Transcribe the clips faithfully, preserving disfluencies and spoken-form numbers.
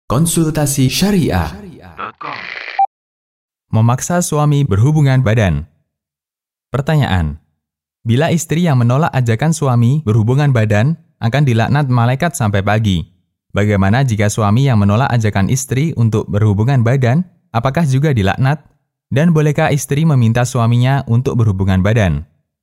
Konsultasi Syariah. Memaksa suami berhubungan badan. Pertanyaan: bila istri yang menolak ajakan suami berhubungan badan akan dilaknat malaikat sampai pagi. Bagaimana jika suami yang menolak ajakan istri untuk berhubungan badan, apakah juga dilaknat? Dan bolehkah istri meminta suaminya untuk berhubungan badan?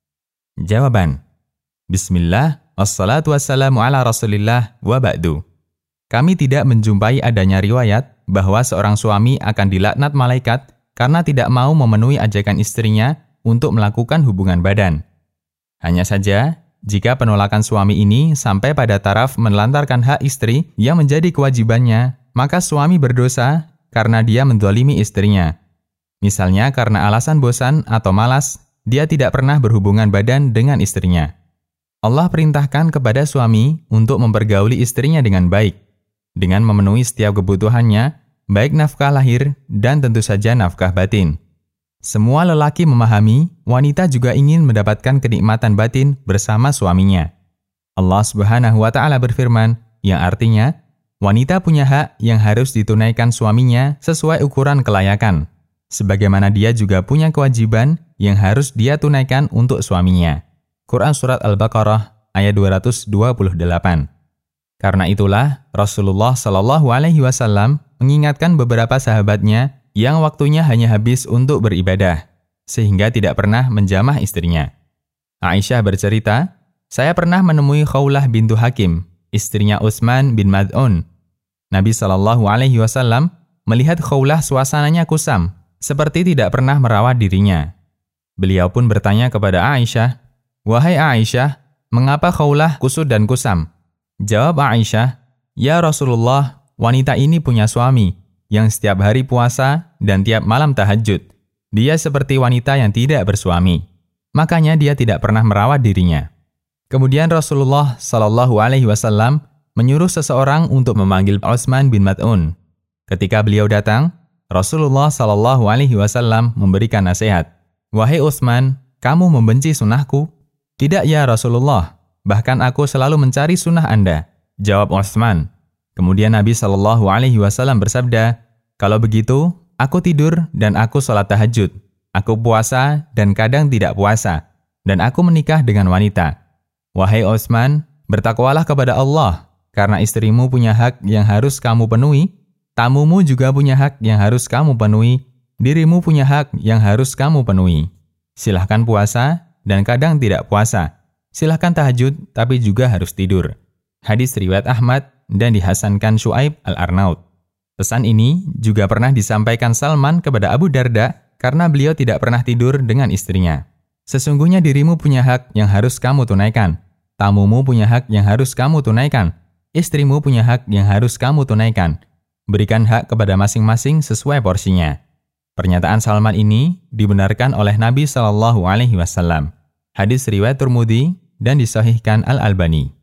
Jawaban: Bismillah, wassalatu wassalamu ala rasulillah wa ba'du. Kami tidak menjumpai adanya riwayat bahwa seorang suami akan dilaknat malaikat karena tidak mau memenuhi ajakan istrinya untuk melakukan hubungan badan. Hanya saja, jika penolakan suami ini sampai pada taraf menelantarkan hak istri yang menjadi kewajibannya, maka suami berdosa karena dia menzalimi istrinya. Misalnya karena alasan bosan atau malas, dia tidak pernah berhubungan badan dengan istrinya. Allah perintahkan kepada suami untuk mempergauli istrinya dengan baik, dengan memenuhi setiap kebutuhannya, baik nafkah lahir dan tentu saja nafkah batin. Semua lelaki memahami, wanita juga ingin mendapatkan kenikmatan batin bersama suaminya. Allah Subhanahu wa Ta'ala berfirman, yang artinya, wanita punya hak yang harus ditunaikan suaminya sesuai ukuran kelayakan, sebagaimana dia juga punya kewajiban yang harus dia tunaikan untuk suaminya. Quran Surat Al-Baqarah ayat dua ratus dua puluh delapan. Karena itulah, Rasulullah Shallallahu Alaihi Wasallam mengingatkan beberapa sahabatnya yang waktunya hanya habis untuk beribadah, sehingga tidak pernah menjamah istrinya. Aisyah bercerita, saya pernah menemui Khawlah bintu Hakim, istrinya Utsman bin Mad'un. Nabi Shallallahu Alaihi Wasallam melihat Khawlah suasananya kusam, seperti tidak pernah merawat dirinya. Beliau pun bertanya kepada Aisyah, wahai Aisyah, mengapa Khawlah kusut dan kusam? Jawab Aisyah, ya Rasulullah, wanita ini punya suami yang setiap hari puasa dan tiap malam tahajud. Dia seperti wanita yang tidak bersuami. Makanya dia tidak pernah merawat dirinya. Kemudian Rasulullah Shallallahu Alaihi Wasallam menyuruh seseorang untuk memanggil Utsman bin Mad'un. Ketika beliau datang, Rasulullah Shallallahu Alaihi Wasallam memberikan nasihat. Wahai Utsman, kamu membenci sunnahku? Tidak ya Rasulullah. Bahkan aku selalu mencari sunnah Anda, jawab Utsman. Kemudian Nabi Shallallahu Alaihi Wasallam bersabda, kalau begitu, aku tidur dan aku sholat tahajud, aku puasa dan kadang tidak puasa, dan aku menikah dengan wanita. Wahai Utsman, bertakwalah kepada Allah, karena istrimu punya hak yang harus kamu penuhi, tamumu juga punya hak yang harus kamu penuhi, dirimu punya hak yang harus kamu penuhi. Silahkan puasa dan kadang tidak puasa. Silahkan tahajud, tapi juga harus tidur. Hadis riwayat Ahmad dan dihasankan Syuaib Al-Arnaud. Pesan ini juga pernah disampaikan Salman kepada Abu Darda karena beliau tidak pernah tidur dengan istrinya. Sesungguhnya dirimu punya hak yang harus kamu tunaikan. Tamumu punya hak yang harus kamu tunaikan. Istrimu punya hak yang harus kamu tunaikan. Berikan hak kepada masing-masing sesuai porsinya. Pernyataan Salman ini dibenarkan oleh Nabi Shallallahu Alaihi Wasallam. Hadis riwayat Tirmidzi dan disahihkan Al-Albani.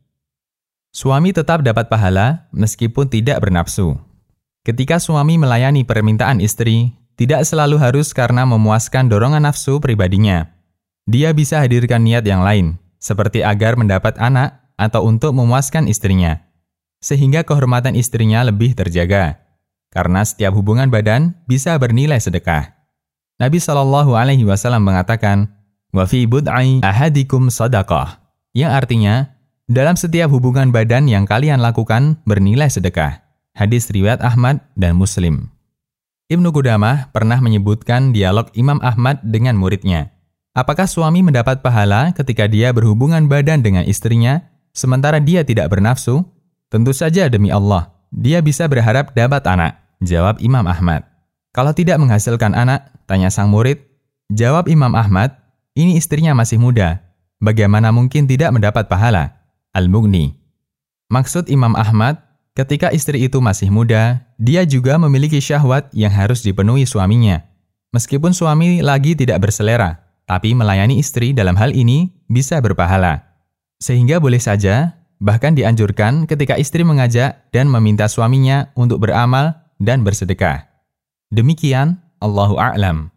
Suami tetap dapat pahala meskipun tidak bernafsu. Ketika suami melayani permintaan istri, tidak selalu harus karena memuaskan dorongan nafsu pribadinya. Dia bisa hadirkan niat yang lain, seperti agar mendapat anak atau untuk memuaskan istrinya, sehingga kehormatan istrinya lebih terjaga. Karena setiap hubungan badan bisa bernilai sedekah. Nabi Shallallahu Alaihi Wasallam mengatakan, wa fi bud'i ahadikum sadaqah, yang artinya, dalam setiap hubungan badan yang kalian lakukan bernilai sedekah. Hadis riwayat Ahmad dan Muslim. Ibnu Qudamah pernah menyebutkan dialog Imam Ahmad dengan muridnya. Apakah suami mendapat pahala ketika dia berhubungan badan dengan istrinya, sementara dia tidak bernafsu? Tentu saja demi Allah, dia bisa berharap dapat anak, jawab Imam Ahmad. Kalau tidak menghasilkan anak, tanya sang murid, jawab Imam Ahmad, ini istrinya masih muda. Bagaimana mungkin tidak mendapat pahala? Al-Mughni. Maksud Imam Ahmad, ketika istri itu masih muda, dia juga memiliki syahwat yang harus dipenuhi suaminya. Meskipun suami lagi tidak berselera, tapi melayani istri dalam hal ini bisa berpahala. Sehingga boleh saja, bahkan dianjurkan ketika istri mengajak dan meminta suaminya untuk beramal dan bersedekah. Demikian, Allahu a'lam.